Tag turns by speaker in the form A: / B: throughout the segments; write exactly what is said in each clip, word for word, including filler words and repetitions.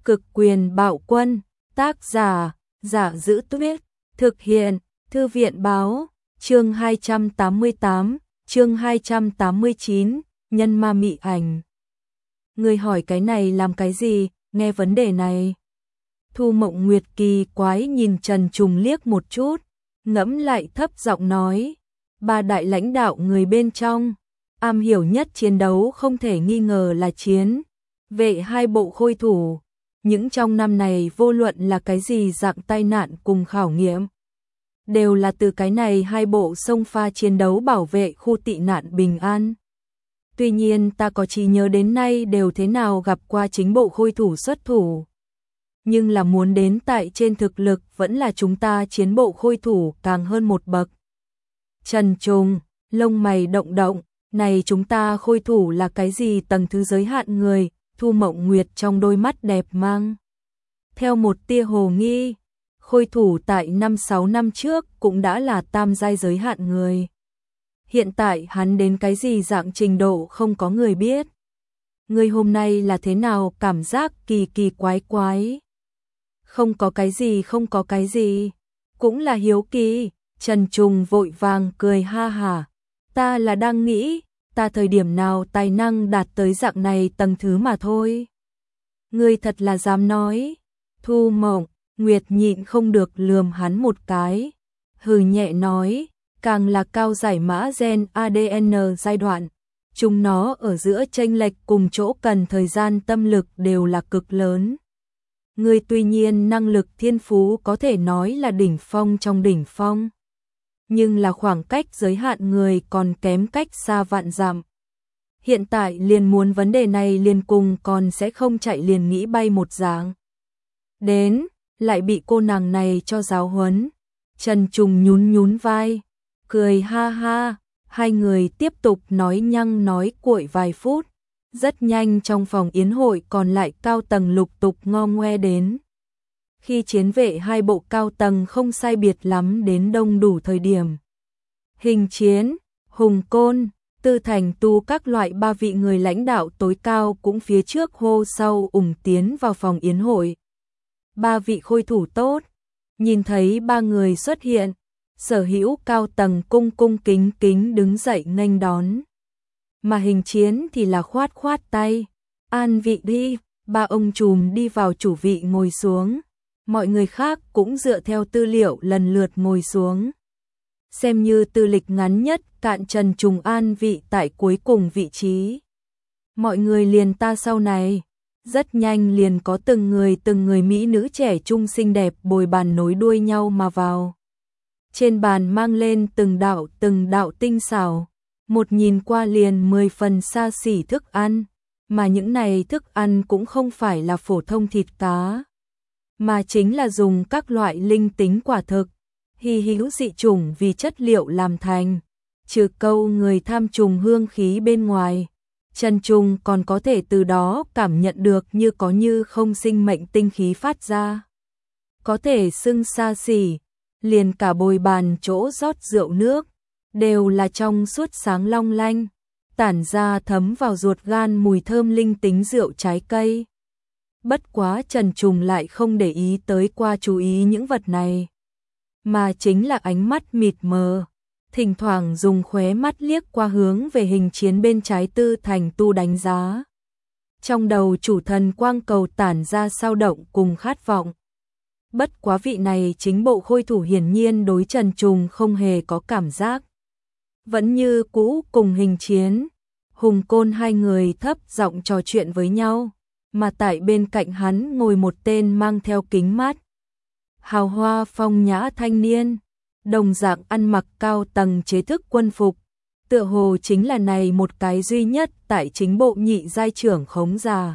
A: Cực quyền bạo quân, tác giả, Giả Giữ Tuyết, thực hiện, Thư viện báo, chương hai trăm tám mươi tám, chương hai trăm tám mươi chín, nhân ma mị ảnh. Người hỏi cái này làm cái gì, nghe vấn đề này. Thu Mộng Nguyệt kỳ quái nhìn Trần Trùng liếc một chút, ngẫm lại thấp giọng nói, ba đại lãnh đạo người bên trong, am hiểu nhất chiến đấu không thể nghi ngờ là chiến, vệ hai bộ khôi thủ. Những trong năm này vô luận là cái gì dạng tai nạn cùng khảo nghiệm, đều là từ cái này hai bộ xông pha chiến đấu bảo vệ khu tị nạn bình an. Tuy nhiên ta có trí nhớ đến nay đều thế nào gặp qua chính bộ khôi thủ xuất thủ. Nhưng là muốn đến tại trên thực lực vẫn là chúng ta chiến bộ khôi thủ càng hơn một bậc. Trần Trùng, lông mày động động, này chúng ta khôi thủ là cái gì tầng thứ giới hạn người, Thu Mộng Nguyệt trong đôi mắt đẹp mang theo một tia hồ nghi, khôi thủ tại năm sáu năm trước cũng đã là tam giai giới hạn người. Hiện tại hắn đến cái gì dạng trình độ không có người biết. Người hôm nay là thế nào cảm giác kỳ kỳ quái quái. Không có cái gì không có cái gì, cũng là hiếu kỳ. Trần Trùng vội vàng cười ha hả, ta là đang nghĩ, ta thời điểm nào tài năng đạt tới dạng này tầng thứ mà thôi. Ngươi thật là dám nói. Thu Mộng Nguyệt nhịn không được lườm hắn một cái, hừ nhẹ nói, càng là cao giải mã gen a đê en giai đoạn, chúng nó ở giữa chênh lệch cùng chỗ cần thời gian tâm lực đều là cực lớn. Ngươi tuy nhiên năng lực thiên phú có thể nói là đỉnh phong trong đỉnh phong, nhưng là khoảng cách giới hạn người còn kém cách xa vạn dặm. Hiện tại liền muốn vấn đề này liền cùng còn sẽ không chạy liền nghĩ bay một dạng. Đến, lại bị cô nàng này cho giáo huấn. Trần Trùng nhún nhún vai, cười ha ha, hai người tiếp tục nói nhăng nói cuội vài phút. Rất nhanh trong phòng yến hội còn lại cao tầng lục tục ngo ngoe đến. Khi chiến vệ hai bộ cao tầng không sai biệt lắm đến đông đủ thời điểm, Hình Chiến, Hùng Côn, Tư Thành Tu các loại ba vị người lãnh đạo tối cao cũng phía trước hô sau ủng tiến vào phòng yến hội. Ba vị khôi thủ tốt, nhìn thấy ba người xuất hiện, sở hữu cao tầng cung cung kính kính đứng dậy nghênh đón. Mà Hình Chiến thì là khoát khoát tay, an vị đi, ba ông trùm đi vào chủ vị ngồi xuống. Mọi người khác cũng dựa theo tư liệu lần lượt ngồi xuống. Xem như tư lịch ngắn nhất, cạn Trần Trùng an vị tại cuối cùng vị trí. Mọi người liền ta sau này, rất nhanh liền có từng người từng người mỹ nữ trẻ trung xinh đẹp bồi bàn nối đuôi nhau mà vào. Trên bàn mang lên từng đạo từng đạo tinh xảo, một nhìn qua liền mười phần xa xỉ thức ăn, mà những này thức ăn cũng không phải là phổ thông thịt cá, mà chính là dùng các loại linh tính quả thực, hy hữu dị chủng vì chất liệu làm thành, trừ câu người tham trùng hương khí bên ngoài. Trần Trùng còn có thể từ đó cảm nhận được như có như không sinh mệnh tinh khí phát ra. Có thể xưng xa xỉ, liền cả bồi bàn chỗ rót rượu nước, đều là trong suốt sáng long lanh, tản ra thấm vào ruột gan mùi thơm linh tính rượu trái cây. Bất quá Trần Trùng lại không để ý tới qua chú ý những vật này, mà chính là ánh mắt mịt mờ, thỉnh thoảng dùng khóe mắt liếc qua hướng về Hình Chiến bên trái Tư Thành Tu đánh giá. Trong đầu chủ thần quang cầu tản ra sao động cùng khát vọng. Bất quá vị này chính bộ khôi thủ hiển nhiên đối Trần Trùng không hề có cảm giác. Vẫn như cũ cùng Hình Chiến, Hùng Côn hai người thấp giọng trò chuyện với nhau, mà tại bên cạnh hắn ngồi một tên mang theo kính mát, hào hoa phong nhã thanh niên, đồng dạng ăn mặc cao tầng chế thức quân phục, tựa hồ chính là này một cái duy nhất tại chính bộ nhị giai trưởng khống già.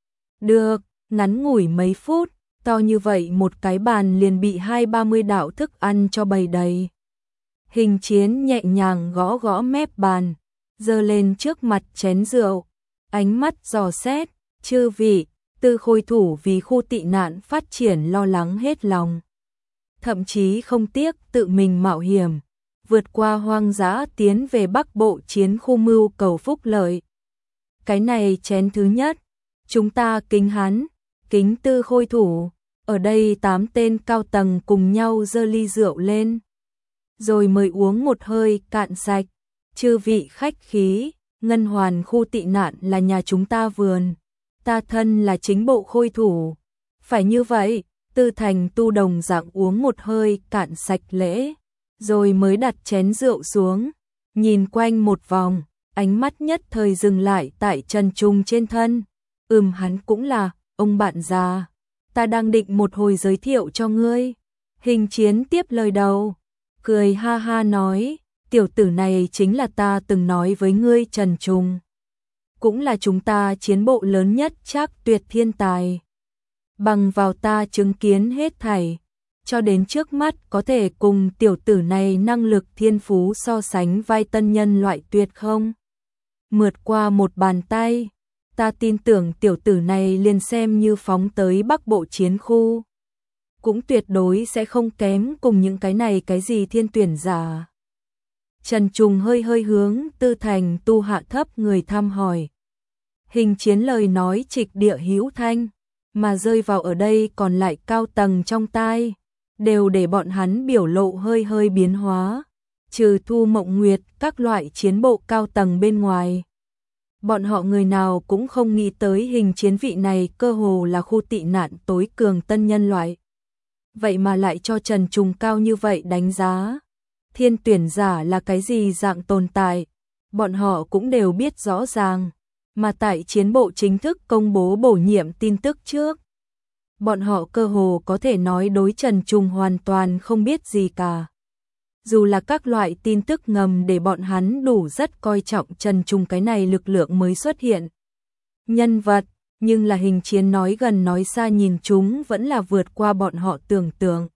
A: Được, ngắn ngủi mấy phút, to như vậy một cái bàn liền bị hai ba mươi đạo thức ăn cho bày đầy. Hình Chiến nhẹ nhàng gõ gõ mép bàn, giơ lên trước mặt chén rượu, ánh mắt dò xét, chư vị, Tư khôi thủ vì khu tị nạn phát triển lo lắng hết lòng. Thậm chí không tiếc tự mình mạo hiểm, vượt qua hoang dã tiến về Bắc Bộ chiến khu mưu cầu phúc lợi. Cái này chén thứ nhất, chúng ta kính hắn, Kính Tư Khôi thủ, ở đây tám tên cao tầng cùng nhau giơ ly rượu lên, rồi mới uống một hơi cạn sạch. Chư vị khách khí, Ngân Hoàn khu tị nạn là nhà chúng ta vườn, ta thân là chính bộ Khôi thủ. Phải như vậy, Tư Thành Tu đồng dạng uống một hơi cạn sạch lễ, rồi mới đặt chén rượu xuống, nhìn quanh một vòng, ánh mắt nhất thời dừng lại tại Trần Trùng trên thân. Ừm, hắn cũng là, ông bạn già, ta đang định một hồi giới thiệu cho ngươi. Hình Chiến tiếp lời đầu, cười ha ha nói, tiểu tử này chính là ta từng nói với ngươi Trần Trùng. Cũng là chúng ta chiến bộ lớn nhất Trác Tuyệt thiên tài. Bằng vào ta chứng kiến hết thảy, cho đến trước mắt có thể cùng tiểu tử này năng lực thiên phú so sánh vai tân nhân loại tuyệt không? Mượt qua một bàn tay, ta tin tưởng tiểu tử này liền xem như phóng tới Bắc Bộ chiến khu, cũng tuyệt đối sẽ không kém cùng những cái này cái gì thiên tuyển giả. Trần Trùng hơi hơi hướng Tư Thành Tu hạ thấp người thăm hỏi. Hình Chiến lời nói trịch địa hữu thanh, mà rơi vào ở đây còn lại cao tầng trong tai, đều để bọn hắn biểu lộ hơi hơi biến hóa, trừ Thu Mộng Nguyệt các loại chiến bộ cao tầng bên ngoài. Bọn họ người nào cũng không nghĩ tới Hình Chiến vị này cơ hồ là khu tị nạn tối cường tân nhân loại. Vậy mà lại cho Trần Trùng cao như vậy đánh giá. Thiên tuyển giả là cái gì dạng tồn tại, bọn họ cũng đều biết rõ ràng, mà tại chiến bộ chính thức công bố bổ nhiệm tin tức trước, bọn họ cơ hồ có thể nói đối Trần Trùng hoàn toàn không biết gì cả. Dù là các loại tin tức ngầm để bọn hắn đủ rất coi trọng Trần Trùng cái này lực lượng mới xuất hiện nhân vật, nhưng là Hình Chiến nói gần nói xa nhìn chúng vẫn là vượt qua bọn họ tưởng tượng.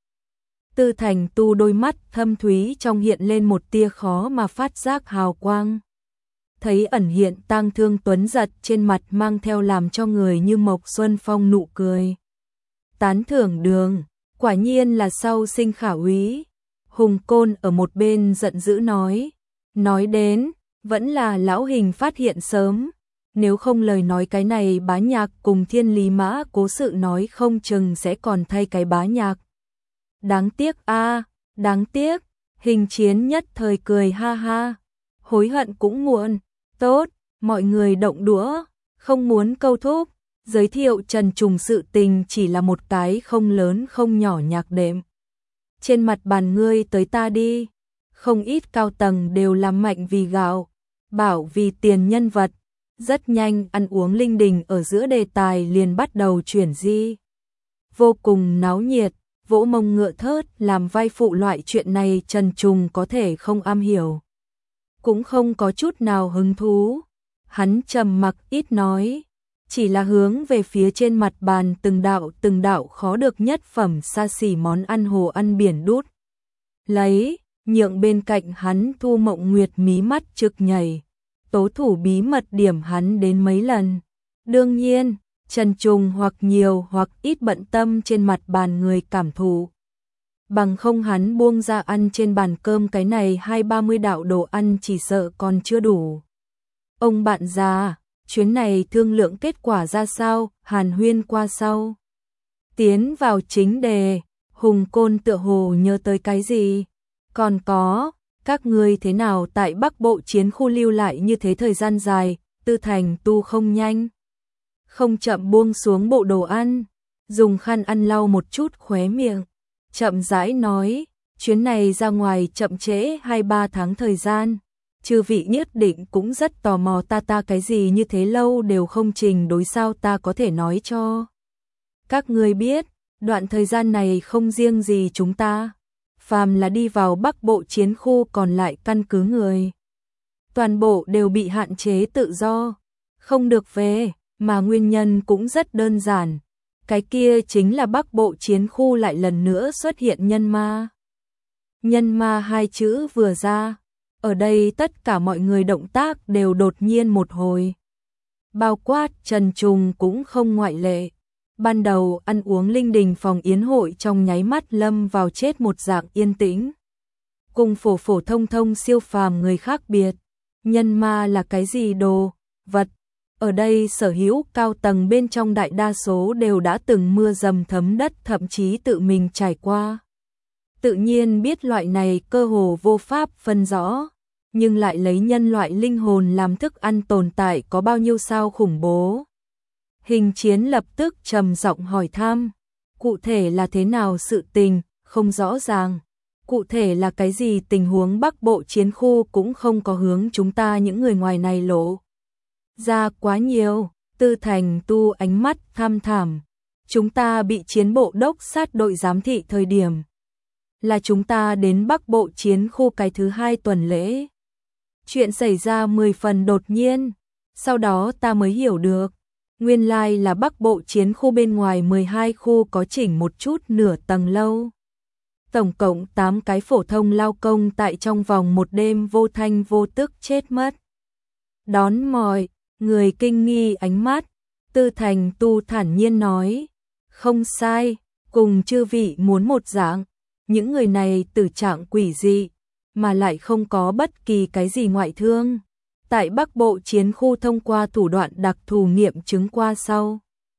A: Tư Thành Tu đôi mắt thâm thúy trong hiện lên một tia khó mà phát giác hào quang. Thấy ẩn hiện tang thương tuấn giật trên mặt mang theo làm cho người như Mộc Xuân Phong nụ cười. Tán thưởng đường, quả nhiên là sau sinh khả úy. Hùng Côn ở một bên giận dữ nói. Nói đến, vẫn là lão Hình phát hiện sớm. Nếu không lời nói cái này bá nhạc cùng Thiên Lý Mã cố sự nói không chừng sẽ còn thay cái bá nhạc. Đáng tiếc a, đáng tiếc. Hình Chiến nhất thời cười ha ha. Hối hận cũng muộn. Tốt, mọi người động đũa, không muốn câu thúc. Giới thiệu Trần Trùng sự tình chỉ là một cái không lớn không nhỏ nhạc đệm. Trên mặt bàn ngươi tới ta đi. Không ít cao tầng đều làm mạnh vì gạo, bảo vì tiền nhân vật. Rất nhanh ăn uống linh đình ở giữa đề tài liền bắt đầu chuyển di. Vô cùng náo nhiệt, vỗ mông ngựa thớt làm vai phụ loại chuyện này Trần Trùng có thể không am hiểu. Cũng không có chút nào hứng thú. Hắn trầm mặc ít nói, chỉ là hướng về phía trên mặt bàn từng đạo từng đạo khó được nhất phẩm xa xỉ món ăn hồ ăn biển đút. Lấy, nhượng bên cạnh hắn Thu Mộng Nguyệt mí mắt trực nhảy. Tố thủ bí mật điểm hắn đến mấy lần. Đương nhiên, Trần Trùng hoặc nhiều hoặc ít bận tâm trên mặt bàn người cảm thụ. Bằng không hắn buông ra ăn trên bàn cơm cái này hai ba mươi đạo đồ ăn chỉ sợ còn chưa đủ. Ông bạn già, chuyến này thương lượng kết quả ra sao, hàn huyên qua sau. Tiến vào chính đề, Hùng Côn tựa hồ nhớ tới cái gì. Còn có, các ngươi thế nào tại Bắc Bộ chiến khu lưu lại như thế thời gian dài, Tư Thành Tu không nhanh. Không chậm buông xuống bộ đồ ăn, dùng khăn ăn lau một chút khóe miệng. Chậm rãi nói, chuyến này ra ngoài chậm trễ hai ba tháng thời gian. Chư vị nhất định cũng rất tò mò ta ta cái gì như thế lâu đều không trình đối sao ta có thể nói cho. Các ngươi biết, đoạn thời gian này không riêng gì chúng ta. Phàm là đi vào Bắc Bộ chiến khu còn lại căn cứ người. Toàn bộ đều bị hạn chế tự do, không được về, mà nguyên nhân cũng rất đơn giản. Cái kia chính là Bắc Bộ chiến khu lại lần nữa xuất hiện nhân ma. Nhân ma hai chữ vừa ra, ở đây tất cả mọi người động tác đều đột nhiên một hồi. Bao quát Trần Trùng cũng không ngoại lệ. Ban đầu ăn uống linh đình phòng yến hội trong nháy mắt lâm vào chết một dạng yên tĩnh. Cùng phổ phổ thông thông siêu phàm người khác biệt. Nhân ma là cái gì đồ, vật, Ở đây sở hữu cao tầng bên trong đại đa số đều đã từng mưa dầm thấm đất, thậm chí tự mình trải qua. Tự nhiên biết loại này cơ hồ vô pháp phân rõ, nhưng lại lấy nhân loại linh hồn làm thức ăn tồn tại có bao nhiêu sao khủng bố. Hình Chiến lập tức trầm giọng hỏi thăm, cụ thể là thế nào sự tình, không rõ ràng. Cụ thể là cái gì tình huống Bắc Bộ chiến khu cũng không có hướng chúng ta những người ngoài này lộ ra quá nhiều. Tư Thành Tu ánh mắt tham thẳm. Chúng ta bị chiến bộ đốc sát đội giám thị thời điểm là chúng ta đến Bắc Bộ chiến khu cái thứ hai tuần lễ. Chuyện xảy ra mười phần đột nhiên, sau đó ta mới hiểu được, nguyên lai là Bắc Bộ chiến khu bên ngoài mười hai khu có chỉnh một chút nửa tầng lâu. Tổng cộng tám cái phổ thông lao công tại trong vòng một đêm vô thanh vô tức chết mất. Đón mọi người kinh nghi ánh mắt, Tư Thành Tu thản nhiên nói, không sai, cùng chư vị muốn một dạng, những người này tử trạng quỷ dị, mà lại không có bất kỳ cái gì ngoại thương. Tại Bắc Bộ chiến khu thông qua thủ đoạn đặc thù nghiệm chứng qua sau,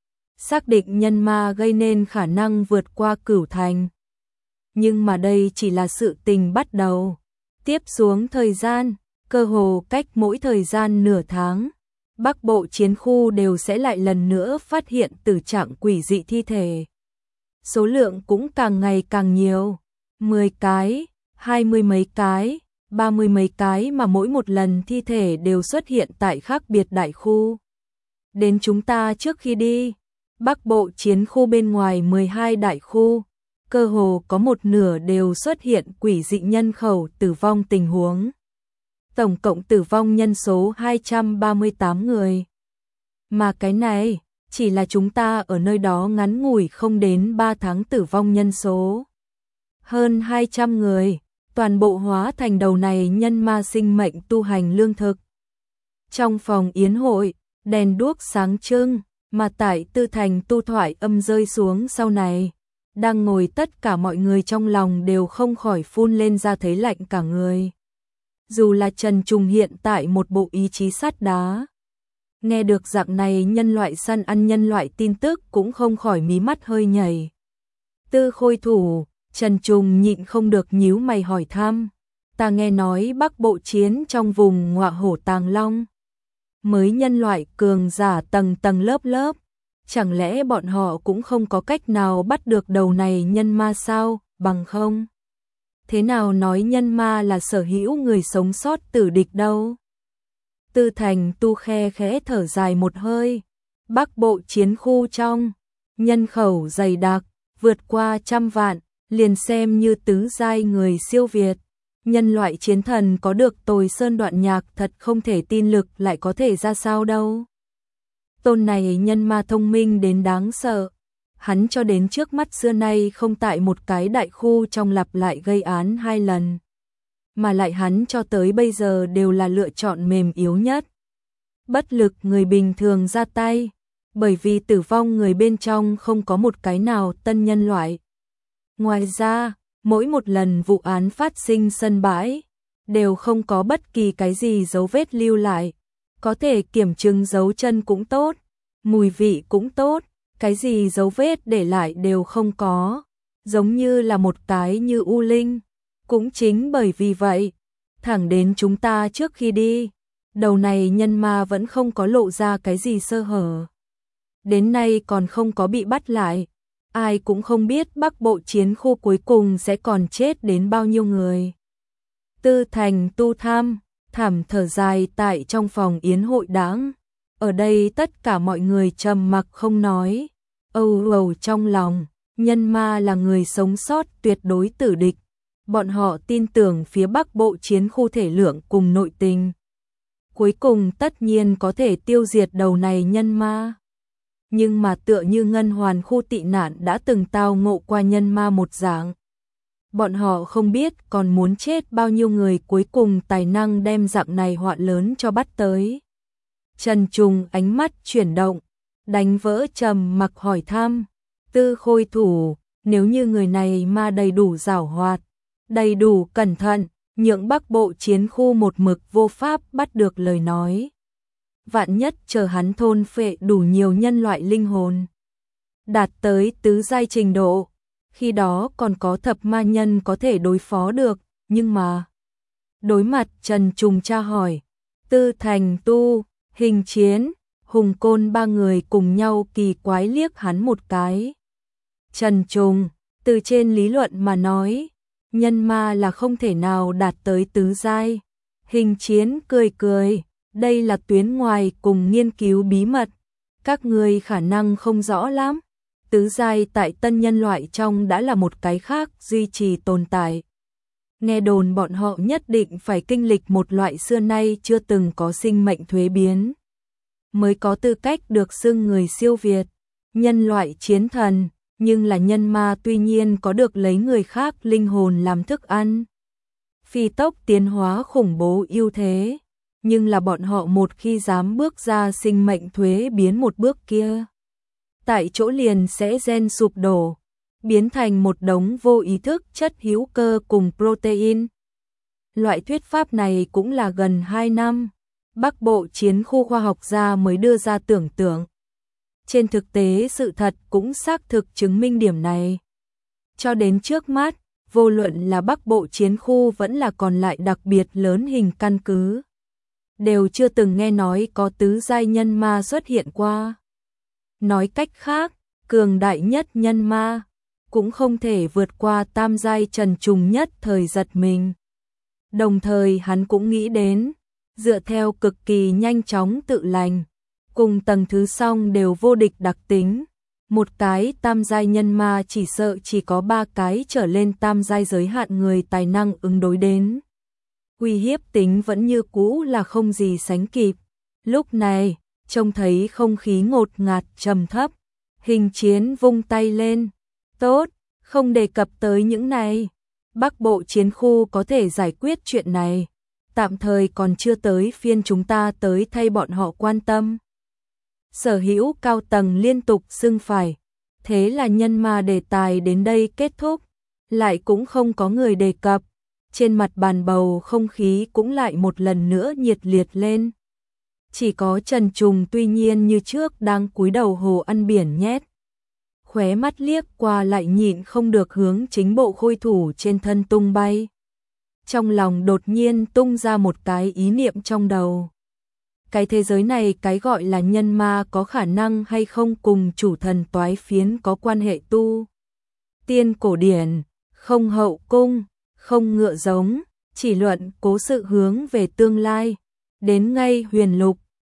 A: xác định nhân ma gây nên khả năng vượt qua Cửu Thành. Nhưng mà đây chỉ là sự tình bắt đầu. Tiếp xuống thời gian, cơ hồ cách mỗi thời gian nửa tháng, Bắc Bộ chiến khu đều sẽ lại lần nữa phát hiện tử trạng quỷ dị thi thể. Số lượng cũng càng ngày càng nhiều, mười cái, hai mươi mấy cái, ba mươi mấy cái, mà mỗi một lần thi thể đều xuất hiện tại khác biệt đại khu. Đến chúng ta trước khi đi, Bắc Bộ chiến khu bên ngoài mười hai đại khu, cơ hồ có một nửa đều xuất hiện quỷ dị nhân khẩu tử vong tình huống. Tổng cộng tử vong nhân số hai trăm ba mươi tám người. Mà cái này, chỉ là chúng ta ở nơi đó ngắn ngủi không đến ba tháng tử vong nhân số. Hơn hai trăm người, toàn bộ hóa thành đầu này nhân ma sinh mệnh tu hành lương thực. Trong phòng yến hội, đèn đuốc sáng trưng, mà tại Tư Thành Tu thoại âm rơi xuống sau này, đang ngồi tất cả mọi người trong lòng đều không khỏi phun lên ra thấy lạnh cả người. Dù là Trần Trùng hiện tại một bộ ý chí sắt đá, nghe được dạng này nhân loại săn ăn nhân loại tin tức cũng không khỏi mí mắt hơi nhảy. Tư Khôi thủ, Trần Trùng nhịn không được nhíu mày hỏi thăm, ta nghe nói Bắc Bộ chiến trong vùng Ngọa Hổ Tàng Long, mới nhân loại cường giả tầng tầng lớp lớp, chẳng lẽ bọn họ cũng không có cách nào bắt được đầu này nhân ma sao, bằng không? Thế nào nói nhân ma là sở hữu người sống sót tử địch đâu? Tư Thành Tu khe khẽ thở dài một hơi, Bắc Bộ chiến khu trong, nhân khẩu dày đặc, vượt qua trăm vạn, liền xem như tứ giai người siêu việt. Nhân loại chiến thần có được Tồi Sơn đoạn nhạc thật không thể tin lực lại có thể ra sao đâu. Tôn này nhân ma thông minh đến đáng sợ. Hắn cho đến trước mắt xưa nay không tại một cái đại khu trong lặp lại gây án hai lần. Mà lại hắn cho tới bây giờ đều là lựa chọn mềm yếu nhất. Bất lực người bình thường ra tay, bởi vì tử vong người bên trong không có một cái nào tân nhân loại. Ngoài ra, mỗi một lần vụ án phát sinh sân bãi, đều không có bất kỳ cái gì dấu vết lưu lại. Có thể kiểm chứng dấu chân cũng tốt, mùi vị cũng tốt, cái gì dấu vết để lại đều không có, giống như là một cái như u linh. Cũng chính bởi vì vậy, thẳng đến chúng ta trước khi đi, đầu này nhân ma vẫn không có lộ ra cái gì sơ hở. Đến nay còn không có bị bắt lại, ai cũng không biết Bắc Bộ chiến khu cuối cùng sẽ còn chết đến bao nhiêu người. Tư Thành Tu tham, thảm thở dài tại trong phòng yến hội đáng. Ở đây tất cả mọi người trầm mặc không nói, âu âu trong lòng, nhân ma là người sống sót tuyệt đối tử địch. Bọn họ tin tưởng phía Bắc Bộ chiến khu thể lượng cùng nội tình, cuối cùng tất nhiên có thể tiêu diệt đầu này nhân ma. Nhưng mà tựa như Ngân Hoàn khu tị nạn đã từng tao ngộ qua nhân ma một dạng. Bọn họ không biết còn muốn chết bao nhiêu người cuối cùng tài năng đem dạng này họa lớn cho bắt tới. Trần Trùng ánh mắt chuyển động, đánh vỡ trầm mặc hỏi thăm, Tư Khôi thủ, nếu như người này ma đầy đủ giảo hoạt, đầy đủ cẩn thận, nhượng Bắc Bộ chiến khu một mực vô pháp bắt được lời nói. vạn nhất chờ hắn thôn phệ đủ nhiều nhân loại linh hồn, đạt tới tứ giai trình độ, khi đó còn có thập ma nhân có thể đối phó được, nhưng mà đối mặt Trần Trùng tra hỏi, Tư Thành Tu, Hình Chiến, Hùng Côn ba người cùng nhau kỳ quái liếc hắn một cái. Trần Trùng, từ trên lý luận mà nói, nhân ma là không thể nào đạt tới tứ giai. Hình Chiến cười cười, đây là tuyến ngoài cùng nghiên cứu bí mật, các người khả năng không rõ lắm. Tứ giai tại tân nhân loại trong đã là một cái khác duy trì tồn tại. Nghe đồn bọn họ nhất định phải kinh lịch một loại xưa nay chưa từng có sinh mệnh thuế biến, mới có tư cách được xưng người siêu việt, nhân loại chiến thần, nhưng là nhân ma tuy nhiên có được lấy người khác linh hồn làm thức ăn. Phi tốc tiến hóa khủng bố ưu thế, nhưng là bọn họ một khi dám bước ra sinh mệnh thuế biến một bước kia, tại chỗ liền sẽ gen sụp đổ, biến thành một đống vô ý thức chất hữu cơ cùng protein. Loại thuyết pháp này cũng là gần hai năm, Bắc Bộ chiến khu khoa học gia mới đưa ra tưởng tượng. Trên thực tế sự thật cũng xác thực chứng minh điểm này. Cho đến trước mắt, vô luận là Bắc Bộ chiến khu vẫn là còn lại đặc biệt lớn hình căn cứ, đều chưa từng nghe nói có tứ giai nhân ma xuất hiện qua. Nói cách khác, cường đại nhất nhân ma cũng không thể vượt qua tam giai. Trần Trùng nhất thời giật mình. Đồng thời hắn cũng nghĩ đến, dựa theo cực kỳ nhanh chóng tự lành, cùng tầng thứ song đều vô địch đặc tính, một cái tam giai nhân ma chỉ sợ chỉ có ba cái trở lên tam giai giới hạn người tài năng ứng đối đến. Uy hiếp tính vẫn như cũ là không gì sánh kịp. Lúc này, trông thấy không khí ngột ngạt trầm thấp, Hình Chiến vung tay lên. Tốt, không đề cập tới những này. Bắc Bộ chiến khu có thể giải quyết chuyện này. Tạm thời còn chưa tới phiên chúng ta tới thay bọn họ quan tâm. Sở hữu cao tầng liên tục xưng phải. Thế là nhân ma đề tài đến đây kết thúc. Lại cũng không có người đề cập. Trên mặt bàn bầu không khí cũng lại một lần nữa nhiệt liệt lên. Chỉ có Trần Trùng tuy nhiên như trước đang cúi đầu hồ ăn biển nhét. Khóe mắt liếc qua lại nhịn không được hướng chính bộ khôi thủ trên thân tung bay. Trong lòng đột nhiên tung ra một cái ý niệm trong đầu. Cái thế giới này cái gọi là nhân ma có khả năng hay không cùng chủ thần toái phiến có quan hệ tu tiên cổ điển, không hậu cung, không ngựa giống, chỉ luận cố sự hướng về tương lai. Đến ngay huyền lục,